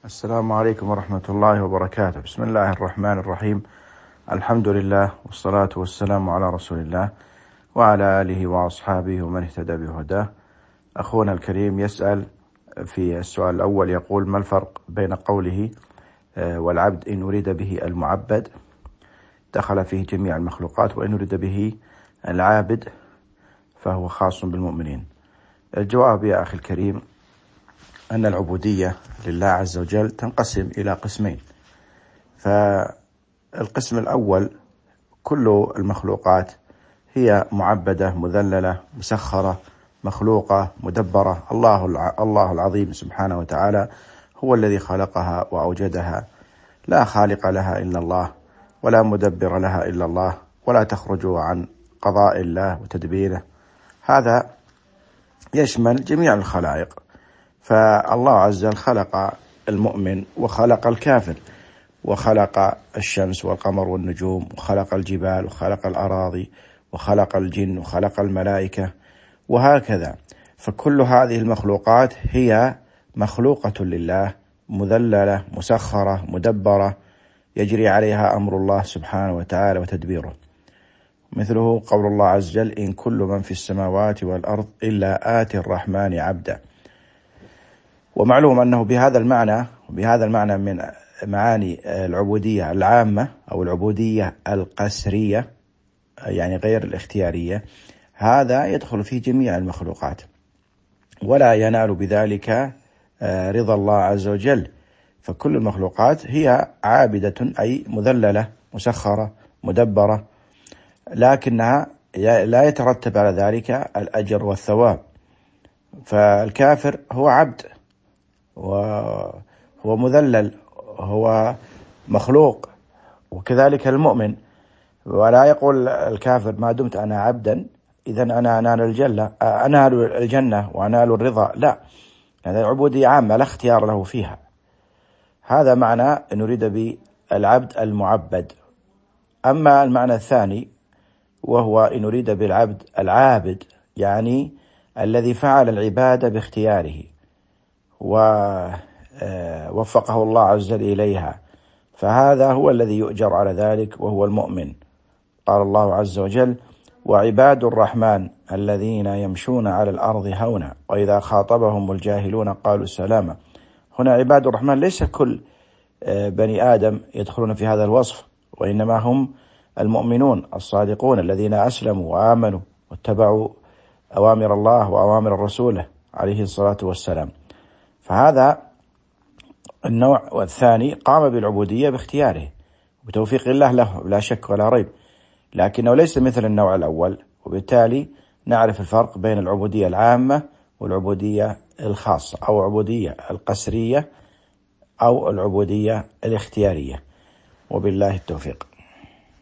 السلام عليكم ورحمة الله وبركاته. بسم الله الرحمن الرحيم. الحمد لله والصلاة والسلام على رسول الله وعلى آله وأصحابه ومن اهتدى بهداه. أخونا الكريم يسأل في السؤال الأول، يقول: ما الفرق بين قوله والعبد إن أريد به المعبد دخل فيه جميع المخلوقات، وإن أريد به العابد فهو خاص بالمؤمنين؟ الجواب يا أخي الكريم أن العبودية لله عز وجل تنقسم إلى قسمين. فالقسم الأول كل المخلوقات هي معبدة مذللة مسخرة مخلوقة مدبرة. الله العظيم سبحانه وتعالى هو الذي خلقها وأوجدها، لا خالق لها إلا الله ولا مدبر لها إلا الله، ولا تخرج عن قضاء الله وتدبيره. هذا يشمل جميع الخلائق. فالله عز وجل خلق المؤمن وخلق الكافر، وخلق الشمس والقمر والنجوم، وخلق الجبال، وخلق الأراضي، وخلق الجن، وخلق الملائكة، وهكذا. فكل هذه المخلوقات هي مخلوقة لله، مذللة مسخرة مدبرة، يجري عليها أمر الله سبحانه وتعالى وتدبيره. مثله قول الله عز وجل: إن كل من في السماوات والأرض إلا آتي الرحمن عبدا. ومعلوم أنه بهذا المعنى من معاني العبودية العامة أو العبودية القسرية، يعني غير الاختيارية، هذا يدخل في جميع المخلوقات، ولا ينال بذلك رضا الله عز وجل. فكل المخلوقات هي عابدة، أي مذللة مسخرة مدبرة، لكنها لا يترتب على ذلك الأجر والثواب. فالكافر هو عبد وهو مذلل، هو مخلوق، وكذلك المؤمن. ولا يقول الكافر: ما دمت أنا عبدا إذا أنا أنال الجنة وأنال الرضا. لا، هذا عبودية عامة لا اختيار له فيها. هذا معنى نريد بالعبد المعبد. أما المعنى الثاني وهو إن نريد بالعبد العابد، يعني الذي فعل العبادة باختياره ووفقه الله عز وجل إليها، فهذا هو الذي يؤجر على ذلك وهو المؤمن. قال الله عز وجل: وعباد الرحمن الذين يمشون على الأرض هونا وإذا خاطبهم الجاهلون قالوا سلاما. هنا عباد الرحمن ليس كل بني آدم يدخلون في هذا الوصف، وإنما هم المؤمنون الصادقون الذين أسلموا وآمنوا واتبعوا أوامر الله وأوامر رسوله عليه الصلاة والسلام. فهذا النوع الثاني قام بالعبودية باختياره وبتوفيق الله له لا شك ولا ريب، لكنه ليس مثل النوع الأول. وبالتالي نعرف الفرق بين العبودية العامة والعبودية الخاصة، أو العبودية القسرية أو العبودية الاختيارية. وبالله التوفيق.